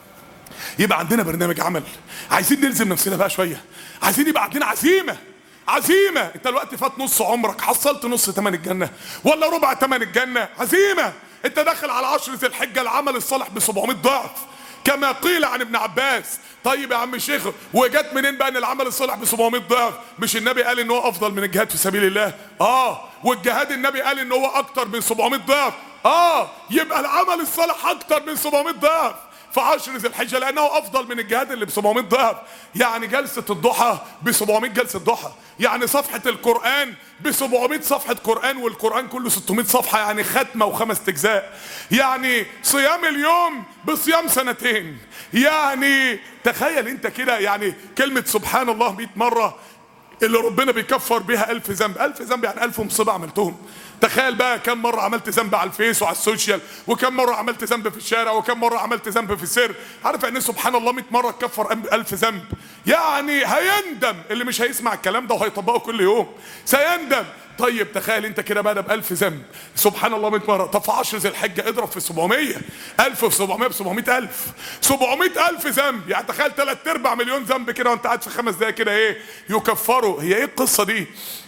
يبقى عندنا برنامج عمل. عايزين نلزم نفسنا بقى شوية، عايزين يبقى عندنا عزيمة. انت الوقت فات نص عمرك، حصلت نص تمن الجنة ولا ربع تمن الجنة؟ عزيمة. انت داخل على 10 ذي الحجة، العمل الصالح ب700 ضعف كما قيل عن ابن عباس. طيب يا عم الشيخ، وجت منين بقى ان العمل الصالح ب700 ضعف؟ مش النبي قال ان هو افضل من الجهاد في سبيل الله؟ والجهاد النبي قال ان هو اكتر من 700 ضعف. يبقى العمل الصالح اكتر من 700 ضعف في 10 ذي الحجة، لأنه أفضل من الجهاد اللي ب700 ضعف. يعني جلسة الضحى ب700 جلسة ضحى، يعني صفحة القرآن ب700 صفحة قرآن، والقرآن كله 600 صفحة، يعني ختمة و5 أجزاء. يعني صيام اليوم بصيام سنتين. يعني تخيل انت كده، يعني كلمة سبحان الله 100 مرة اللي ربنا بيكفر بها 1000 ذنب. 1000 ذنب يعني 1000 مصيبة عملتهم. تخيل بقى كم مرة عملت ذنب على الفيس وعلى السوشيال، وكم مرة عملت ذنب في الشارع، وكم مرة عملت ذنب في السر. عارف يعني سبحان الله 100 مرة تكفر 1000 ذنب؟ يعني هيندم اللي مش هيسمع الكلام ده وهيطبقه كل يوم، سيندم. طيب تخيل انت كده بقى ب1000 ذنب، سبحان الله 100 مرة. طب في 10 ذي الحجة اضرب في 700، 1000 في 700 ب700000، 700000 ذنب. يعني تخيل 3/4 مليون ذنب كده وانت قاعد في 5 دقايق كده ايه يكفروا. هي ايه القصة دي؟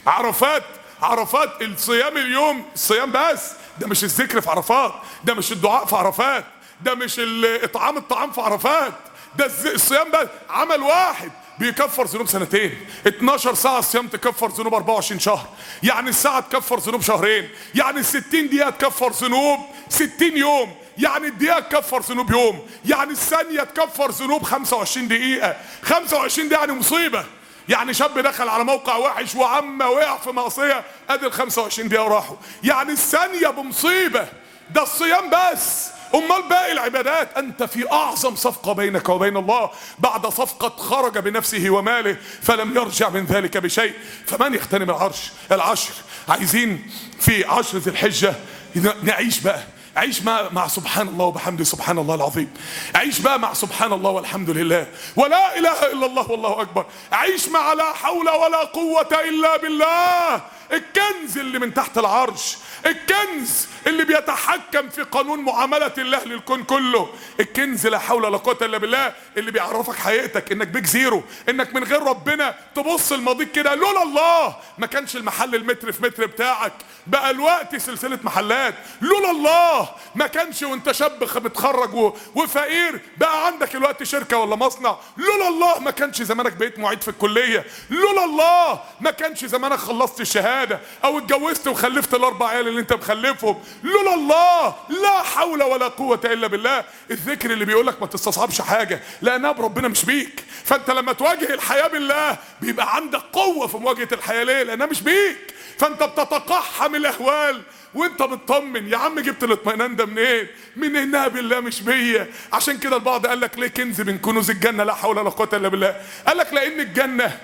عرفات الصيام اليوم، الصيام بس ده مش الذكر في عرفات، ده مش الدعاء في عرفات، ده مش اطعام الطعام في عرفات، ده الصيام بس. عمل واحد بيكفر ذنوب سنتين. 12 ساعة صيام تكفر ذنوب 24 شهر، يعني الساعة تكفر ذنوب شهرين، يعني 60 دقيقة تكفر ذنوب 60 يوم، يعني الدقيقة تكفر ذنوب يوم، يعني الثانية تكفر ذنوب 25 دقيقة. 25 دقيقة يعني مصيبة. يعني شاب دخل على موقع وحش وعما وقع في معصية، ادي ال 25 دقيقة وراحوا. يعني الثانية بمصيبة. ده الصيام بس. امال باقي العبادات؟ انت في اعظم صفقة بينك وبين الله بعد صفقة خرج بنفسه وماله فلم يرجع من ذلك بشيء. فمن يغتنم العشر؟ عايزين في 10 ذي الحجة نعيش بقى، عيش مع سبحان الله وبحمده سبحان الله العظيم. عيش بقى مع سبحان الله والحمد لله ولا اله الا الله والله اكبر. عيش مع لا حول ولا قوة الا بالله. الكنز اللي من تحت العرش، الكنز اللي بيتحكم في قانون معاملة الله للكون كله، الكنز لا حول ولا قوة الا بالله اللي بيعرفك حقيقتك، انك بيك زيرو، انك من غير ربنا تبص لماضيك كده لولا الله ما كانش المحل المتر في متر بتاعك بقى الوقت سلسلة محلات، لولا الله ما كانش وانت شاب متخرج وفقير بقى عندك الوقت شركة ولا مصنع، لولا الله ما كانش زمانك بقيت معيد في الكلية، لولا الله ما كانش زمانك خلصت الشهادة او اتجوزت وخلفت الاربع عيال اللي انت مخلفهم، لولا الله. لا حول ولا قوة الا بالله. الذكر اللي بيقولك ما تستصعبش حاجة لانها بربنا مش بيك، فانت لما تواجه الحياة بالله بيبقى عندك قوة في مواجهة الحياة. ليه؟ لانها مش بيك، فانت بتتقحم الاهوال وانت مطمن. يا عم جبت الاطمئنان ده منين؟ من انها بالله مش بيا. عشان كده البعض قال لك ليه كنز من كنوز الجنة لا حول ولا قوة الا بالله؟ قال لك لان الجنة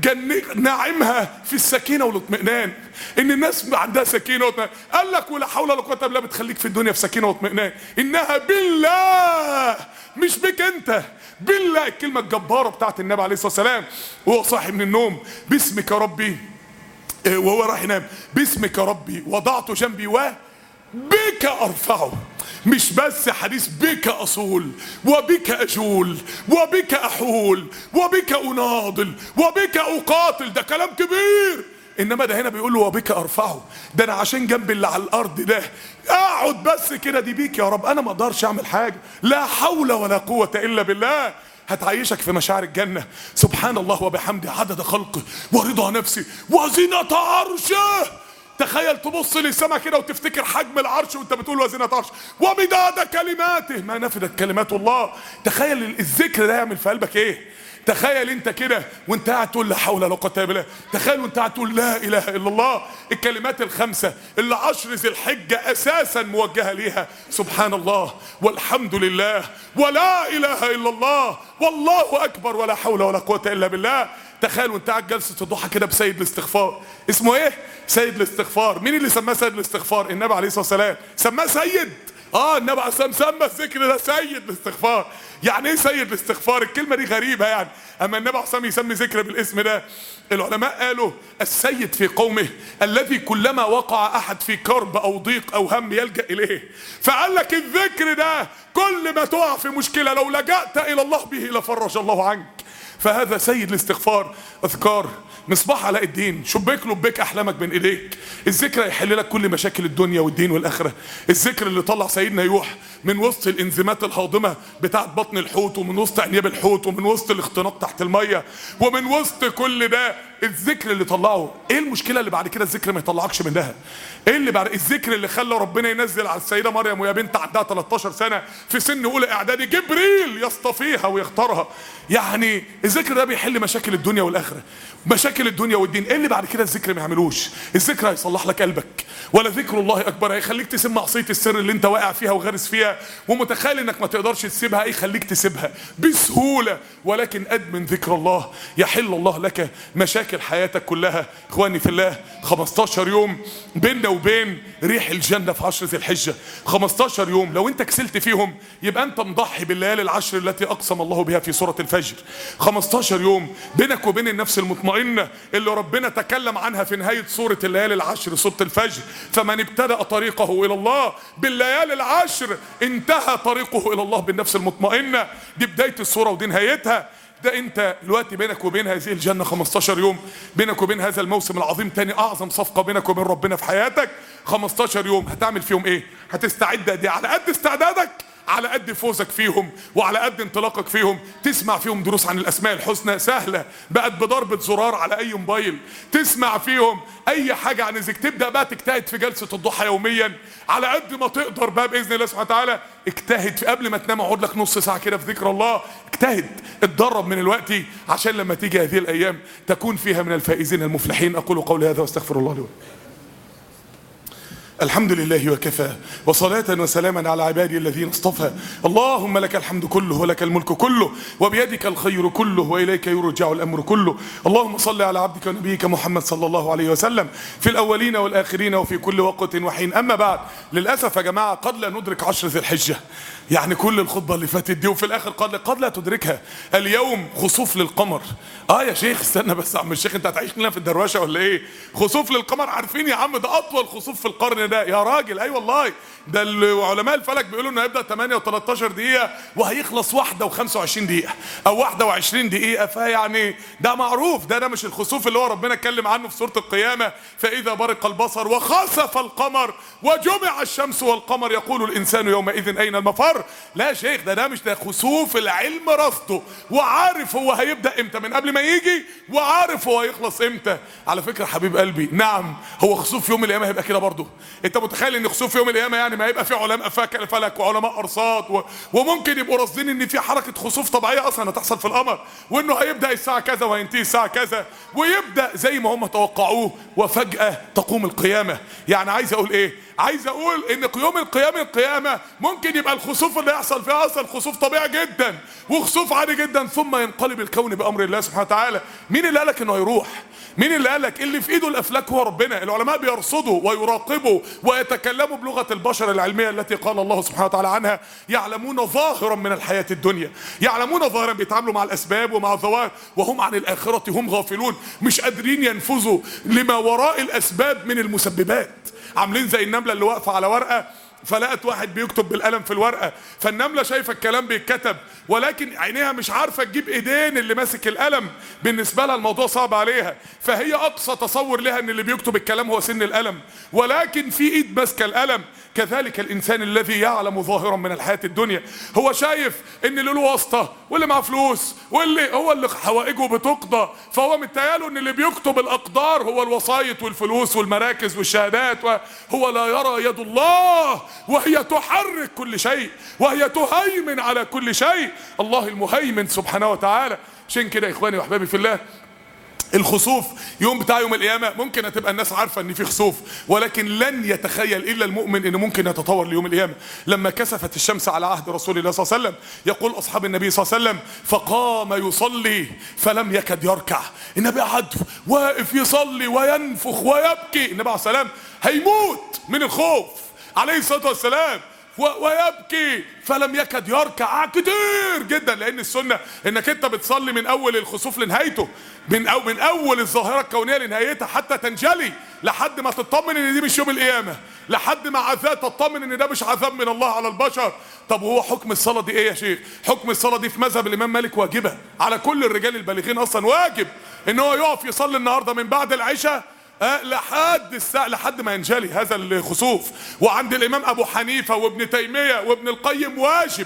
نعمها في السكينة والاطمئنان، ان الناس عندها سكينة واطمئنان. قال لك ولا حول ولا قوة الا بالله بتخليك في الدنيا في سكينة واطمئنان، انها بالله مش بك انت، بالله. الكلمة الجبارة بتاعت النبي عليه الصلاة والسلام وهو صاحي من النوم، باسمك يا ربي، وهو راح ينام، باسمك يا ربي وضعت جنبي وبك ارفعه. مش بس حديث بك اصول وبك اجول وبك احول وبك اناضل وبك اقاتل، ده كلام كبير. انما ده هنا بيقول له وبك ارفعه، ده انا عشان جنب اللي على الارض ده اقعد بس كده، دي بيك يا رب، انا ما اقدرش اعمل حاجه. لا حول ولا قوه الا بالله. هتعيشك في مشاعر الجنة. سبحان الله وبحمده عدد خلقه ورضا نفسه وزنة عرشه. تخيل تبص للسماء كده وتفتكر حجم العرش وانت بتقول وزنة عرش ومداد كلماته ما نفدت كلمات الله. تخيل الذكر ده يعمل في قلبك ايه. تخيل انت كده وانت قاعد تقول لا حول ولا قوه الا بالله، تخيل وانت قاعد تقول لا اله الا الله، الكلمات الخمسه اللي 10 ذي الحجه اساسا موجهه ليها، سبحان الله والحمد لله ولا اله الا الله والله اكبر ولا حول ولا قوه الا بالله. تخيل وانت قاعد جلسه الضحى كده بسيد الاستغفار. اسمه ايه؟ سيد الاستغفار. مين اللي سماه سيد الاستغفار؟ النبي عليه الصلاه والسلام سماه سيد. النبي عليه الصلاه والسلام سمى الذكر ده سيد الاستغفار. يعني ايه سيد الاستغفار؟ الكلمه دي غريبه يعني، اما النبي عليه الصلاه والسلام يسمي ذكر بالاسم ده. العلماء قالوا السيد في قومه الذي كلما وقع احد في كرب او ضيق او هم يلجأ اليه. فقال لك الذكر ده كل ما تقع في مشكله لو لجأت الى الله به لفرج الله عنك. فهذا سيد الاستغفار. اذكار مصباح علاء الدين، شبيك لبيك احلامك بين ايديك. الذكر هيحل لك كل مشاكل الدنيا والدين والاخره. الذكر اللي طلع سيدنا يوح من وسط الانزيمات الهاضمه بتاعت بطن الحوت، ومن وسط انياب الحوت، ومن وسط الاختناق تحت الميه، ومن وسط كل ده الذكر اللي طلعه. ايه المشكله اللي بعد كده الذكر ما يطلعكش منها؟ ايه اللي بعد الذكر اللي خلى ربنا ينزل على السيده مريم وهي بنت عندها 13 سنه في سن اولى اعدادي جبريل يصطفيها ويختارها؟ يعني الذكر ده بيحل مشاكل الدنيا والاخره، مشاكل الدنيا والدين. ايه اللي بعد كده الذكر ما يعملوش؟ الذكر هيصلح لك قلبك، ولا ذكر الله اكبر هيخليك تسيب معصيه السر اللي انت واقع فيها وغارس فيها ومتخيل انك ما تقدرش تسيبها، يخليك تسيبها بسهوله. ولكن ادمن ذكر الله يحل الله لك مشاكل حياتك كلها. اخواني في الله، 15 يوم بيننا وبين ريح الجنه في 10 ذي الحجه. 15 يوم لو انت كسلت فيهم يبقى انت مضحي بالليالي العشر التي اقسم الله بها في سوره الفجر. 15 يوم بينك وبين النفس المطمئنه اللي ربنا تكلم عنها في نهايه سوره الليالي العشر، سوره الفجر. فمن ابتدأ طريقه الى الله بالليالي العشر انتهى طريقه الى الله بالنفس المطمئنه. دي بدايه السوره ودي نهايتها. ده انت دلوقتي بينك وبين هذه الجنه 15 يوم، بينك وبين هذا الموسم العظيم. تاني اعظم صفقه بينك وبين ربنا في حياتك 15 يوم. هتعمل فيهم ايه؟ هتستعد قد ايه؟ على قد استعدادك على قد فوزك فيهم وعلى قد انطلاقك فيهم. تسمع فيهم دروس عن الاسماء الحسنى سهله، بقت بضربه زرار على اي موبايل. تسمع فيهم اي حاجه عن ذكر، تبدا بقى تجتهد في جلسه الضحى يوميا على قد ما تقدر بقى باذن الله سبحانه وتعالى. اجتهد في قبل ما تنام اقعد لك نص ساعه كده في ذكر الله. اجتهد اتدرب من الوقت عشان لما تيجي هذه الايام تكون فيها من الفائزين المفلحين. اقول قولي هذا واستغفر الله لي ولكم. الحمد لله وكفى، وصلاة وسلاما على عبادي الذين اصطفى. اللهم لك الحمد كله ولك الملك كله وبيدك الخير كله وإليك يرجع الأمر كله. اللهم صل على عبدك ونبيك محمد صلى الله عليه وسلم في الأولين والآخرين وفي كل وقت وحين. أما بعد، للأسف يا جماعة قد لا ندرك 10 ذي الحجة. يعني كل الخطبة اللي فاتت دي وفي الاخر قد لا تدركها. اليوم خسوف للقمر. يا شيخ استنى بس يا عم الشيخ، انت هتعيش لنا في الدروشه ولا ايه؟ خسوف للقمر، عارفين يا عم ده اطول خسوف في القرن ده يا راجل. اي والله، ده علماء الفلك بيقولوا انه هيبدا 8 و13 دقيقه وهيخلص 1 و25 دقيقه او 21 دقيقه. فيعني ده معروف، ده مش الخسوف اللي هو ربنا اتكلم عنه في سوره القيامه، فاذا برق البصر وخسف القمر وجمع الشمس والقمر يقول الانسان يومئذ اين المفر. لا يا شيخ، ده مش ده خسوف العلم رصده، وعارف هو هيبدا امتى من قبل ما يجي، وعارف هو هيخلص امتى. على فكره حبيب قلبي، نعم هو خسوف يوم القيامه هيبقى كده برضه. انت متخيل ان خسوف يوم القيامه يعني ما هيبقى في علماء فلك وعلماء ارصاد وممكن يبقوا راصدين ان في حركه خسوف طبيعيه اصلا هتحصل في القمر، وانه هيبدا الساعه كذا وهينتهي الساعه كذا، ويبدا زي ما هم توقعوه وفجاه تقوم القيامه. يعني عايز اقول ايه؟ عايز اقول ان يوم القيامه ممكن يبقى الخسوف اللي يحصل فيها اصلا خسوف طبيعي جدا وخسوف عادي جدا، ثم ينقلب الكون بامر الله سبحانه وتعالى. مين اللي قالك انه هيروح؟ مين اللي قالك؟ اللي في ايده الافلاك هو ربنا. العلماء بيرصدوا ويراقبوا ويتكلموا بلغه البشر العلميه التي قال الله سبحانه وتعالى عنها يعلمون ظاهرا من الحياه الدنيا. يعلمون ظاهرا، بيتعاملوا مع الاسباب ومع الظواهر، وهم عن الاخره هم غافلون، مش قادرين ينفذوا لما وراء الاسباب من المسببات. عاملين زي النمله اللي واقفه على ورقه فلقت واحد بيكتب بالقلم في الورقه، فالنمله شايفه الكلام بيتكتب ولكن عينيها مش عارفه تجيب ايدين اللي ماسك القلم، بالنسبه لها الموضوع صعب عليها، فهي اقصى تصور لها ان اللي بيكتب الكلام هو سن القلم، ولكن في ايد ماسكه القلم. كذلك الانسان الذي يعلم ظاهرا من الحياه الدنيا، هو شايف ان اللي له واسطه واللي معاه فلوس واللي هو اللي حوائجه بتقضى، فهو متهيأله ان اللي بيكتب الاقدار هو الوسايط والفلوس والمراكز والشهادات، وهو لا يرى يد الله وهي تحرك كل شيء وهي تهيمن على كل شيء. الله المهيمن سبحانه وتعالى. عشان كده يا اخواني واحبابي في الله، الخسوف يوم بتاع يوم القيامه ممكن هتبقى الناس عارفه ان في خسوف، ولكن لن يتخيل الا المؤمن انه ممكن يتطور ليوم القيامه. لما كسفت الشمس على عهد رسول الله صلى الله عليه وسلم، يقول اصحاب النبي صلى الله عليه وسلم فقام يصلي فلم يكد يركع. النبي قعد واقف يصلي وينفخ ويبكي، النبي عليه السلام هيموت من الخوف عليه الصلاه والسلام، ويبكي فلم يكد يركع كتير جدا، لان السنه انك انت بتصلي من اول الخسوف لنهايته، من اول الظاهره الكونيه لنهايتها حتى تنجلي، لحد ما تطمن ان دي مش يوم القيامه، لحد ما عذاب تطمن ان ده مش عذاب من الله على البشر. طب وهو حكم الصلاه دي ايه يا شيخ؟ حكم الصلاه دي في مذهب الامام مالك واجبه على كل الرجال البالغين، اصلا واجب ان هو يقف يصلي النهارده من بعد العشاء لحد الساعة، لحد ما ينجلي هذا الخسوف. وعند الامام ابو حنيفة وابن تيمية وابن القيم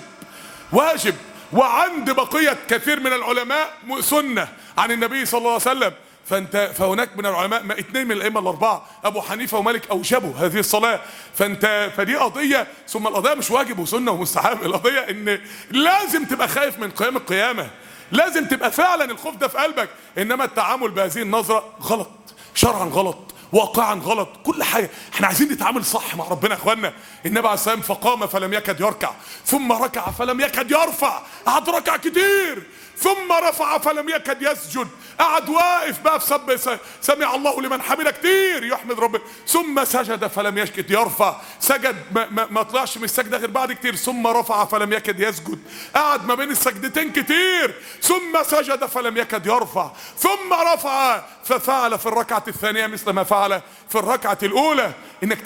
واجب، وعند بقية كثير من العلماء سنة عن النبي صلى الله عليه وسلم. فهناك من العلماء اثنين من الائمه الاربعه ابو حنيفه ومالك اوجبوا هذه الصلاه. فدي قضيه، ثم القضيه مش واجب وسنه ومستحب، القضيه ان لازم تبقى خايف من قيام القيامه، لازم تبقى فعلا الخوف ده في قلبك. انما التعامل بهذه النظره غلط، شرعا غلط، واقعا غلط، كل حاجه. احنا عايزين نتعامل صح مع ربنا يا اخوانا. النبي عليه السلام فقام فلم يكد يركع، ثم ركع فلم يكد يرفع، قعد ركع كتير، ثم رفع فلم يكد يسجد، قعد واقف بقى في سمع الله لمن حمده كتير يحمد ربنا، ثم سجد فلم يكد يرفع، سجد ما طلعش من السجده غير بعد كتير، ثم رفع فلم يكد يسجد، قعد ما بين السجدتين كتير، ثم سجد فلم يكد يرفع، ثم رفع ففعل في الركعه الثانيه مثل ما فعل في الركعه الاولى. انك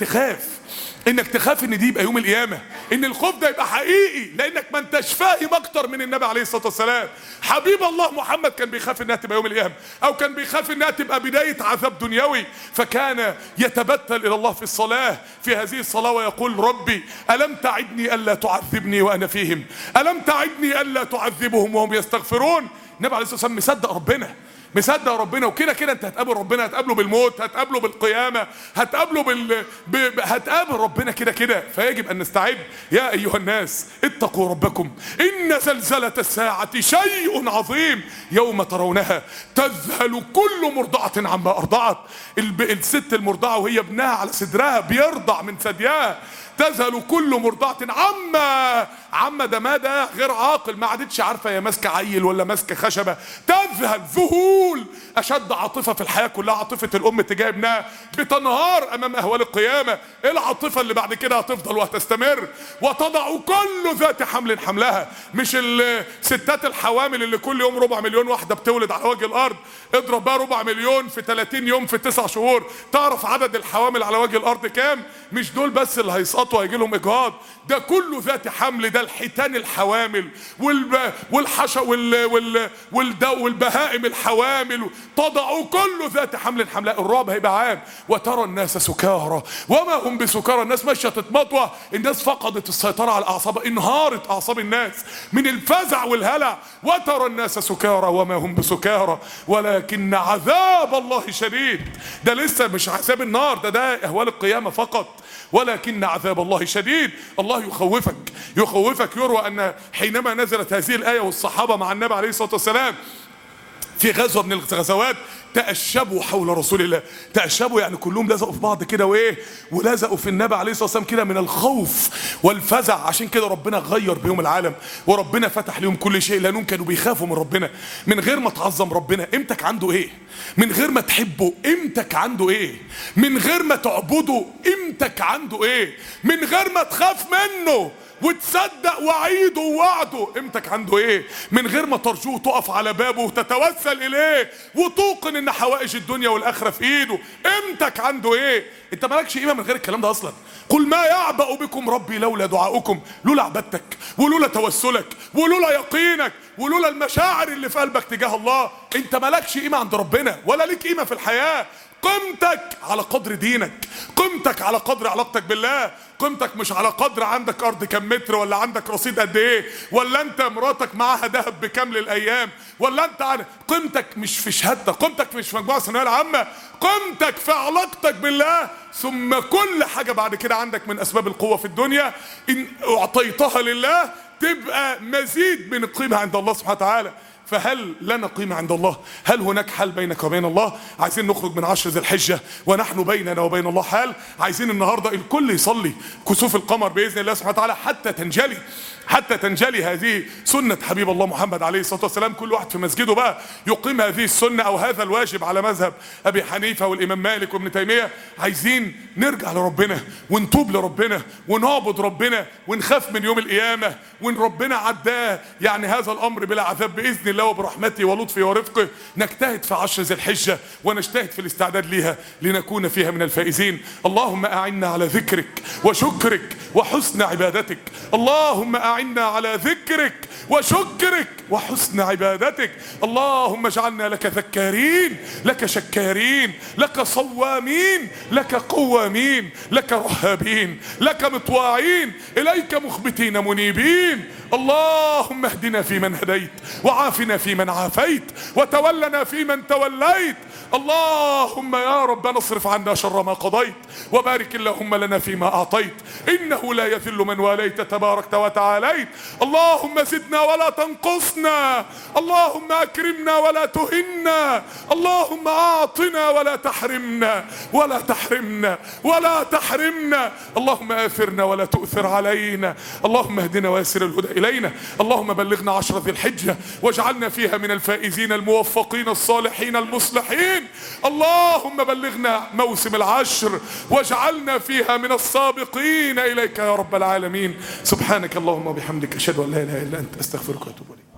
تخاف ان دي يبقى يوم القيامه، ان الخوف ده يبقى حقيقي، لانك ما انتش فاهم اكتر من النبي عليه الصلاه والسلام. حبيب الله محمد كان بيخاف انها تبقى يوم القيامه، او كان بيخاف انها تبقى بدايه عذاب دنيوي، فكان يتبتل الى الله في الصلاه، في هذه الصلاه، ويقول ربي الم تعدني الا تعذبني وانا فيهم، الم تعدني الا تعذبهم وهم يستغفرون. النبي عليه الصلاه والسلام مصدق ربنا، وكده كده انت هتقابل ربنا، هتقابله بالموت، هتقابله بالقيامه، هتقابله هتقابل ربنا كده كده. فيجب ان نستعد. يا ايها الناس اتقوا ربكم ان زلزله الساعه شيء عظيم يوم ترونها تذهل كل مرضعه عما ارضعت. الست المرضعه وهي ابنها على صدرها بيرضع من ثديها، تذهل كل مرضعة عما ده ما ده غير عاقل، ما عادتش عارفة هي ماسكة عيل ولا ماسكة خشبة، تذهل ذهول اشد عاطفة في الحياة كلها عاطفة الام تجاه ابنها، بتنهار امام اهوال القيامة. ايه العاطفة اللي بعد كده هتفضل وهتستمر؟ وتضع كل ذات حمل حملها. مش الستات الحوامل اللي كل يوم 4 مليون واحدة بتولد على وجه الارض، اضرب بقى 4 مليون في 30 يوم في 9 شهور، تعرف عدد الحوامل على وجه الارض كام؟ مش دول بس اللي هيسقطوا هيجي لهم اجهاض، ده كله ذات حمل، ده الحيتان الحوامل والحشا والبهائم الحوامل. تضع كل ذات حمل حملها. الرعب هيبقى عام. وترى الناس سكارى وما هم بسكارى. الناس ماشيه تتمطوح، الناس فقدت السيطره على اعصابها، انهارت اعصاب الناس من الفزع والهلع. وترى الناس سكارى وما هم بسكارى ولكن عذاب الله شديد. ده لسه مش عذاب النار، ده اهوال القيامه فقط. ولكن عذاب الله شديد. الله يخوفك. يروى ان حينما نزلت هذه الايه والصحابه مع النبي عليه الصلاه والسلام في غزوه من الغزوات تأشبوا حول رسول الله. تأشبوا يعني كلهم لزقوا في بعض كده، وايه، ولزقوا في النبي عليه الصلاه والسلام كده من الخوف والفزع. عشان كده ربنا غير بيهم العالم، وربنا فتح لهم كل شيء، لانهم كانوا بيخافوا من ربنا. من غير ما تعظم ربنا قيمتك عنده ايه؟ من غير ما تحبه قيمتك عنده ايه؟ من غير ما تعبده قيمتك عنده ايه؟ من غير ما تخاف منه وتصدق وعيده ووعده قيمتك عنده ايه؟ من غير ما ترجوه تقف على بابه وتتوسل اليه وتوقن ان حوائج الدنيا والاخره في ايده قيمتك عنده ايه؟ انت مالكش قيمه من غير الكلام ده اصلا. قل ما يعبأ بكم ربي لولا دعاؤكم. لولا عبادتك ولولا توسلك ولولا يقينك ولولا المشاعر اللي في قلبك تجاه الله انت مالكش قيمه عند ربنا ولا ليك قيمه في الحياه. قيمتك على قدر دينك، قيمتك على قدر علاقتك بالله، قيمتك مش على قدر عندك ارض كام متر، ولا عندك رصيد قد ايه، ولا انت مراتك معاها ذهب بكام للايام، ولا انت قيمتك مش في شهادتك، قيمتك مش في مجموعه الثانويه العامه، قيمتك في علاقتك بالله. ثم كل حاجه بعد كده عندك من اسباب القوه في الدنيا ان اعطيتها لله تبقى مزيد من القيمه عند الله سبحانه وتعالى. فهل لنا قيمة عند الله؟ هل هناك حال بينك وبين الله؟ عايزين نخرج من 10 ذي الحجة ونحن بيننا وبين الله حال. عايزين النهاردة الكل يصلي كسوف القمر بإذن الله سبحانه وتعالى حتى تنجلي هذه سنة حبيب الله محمد عليه الصلاة والسلام. كل واحد في مسجده بقى يقيم هذه السنة أو هذا الواجب على مذهب أبي حنيفة والإمام مالك وابن تيمية. عايزين نرجع لربنا ونتوب لربنا ونعبد ربنا ونخاف من يوم القيامة، وإن ربنا عداه يعني هذا الأمر بلا عذاب بإذن الله وبرحمته ولطفه ورفقه. نجتهد في 10 ذي الحجة ونجتهد في الاستعداد ليها لنكون فيها من الفائزين. اللهم أعنا على ذكرك وشكرك وحسن عبادتك. اللهم أعنا على ذكرك وشكرك وحسن عبادتك. اللهم اجعلنا لك ذكارين، لك شكارين، لك صوامين، لك قوامين، لك رهابين، لك مطواعين، إليك مخبتين منيبين. اللهم اهدنا فيمن هديت وعافنا فيمن عافيت وتولنا فيمن توليت. اللهم يا رب اصرف عنا شر ما قضيت وبارك اللهم لنا فيما أعطيت، إنه لا يذل من واليت تباركت وتعاليت. اللهم زدنا ولا تنقصنا، اللهم أكرمنا ولا تهنا، اللهم أعطنا ولا تحرمنا ولا تحرمنا ولا تحرمنا. اللهم آثرنا ولا تؤثر علينا. اللهم اهدنا ويسر الهدى إلينا. اللهم بلغنا 10 ذي الحجة واجعلنا فيها من الفائزين الموفقين الصالحين المصلحين. اللهم بلغنا موسم العشر واجعلنا فيها من السابقين إليك يا رب العالمين. سبحانك اللهم وبحمدك أشهد أن لا إله إلا أنت أستغفرك وأتوب إليك.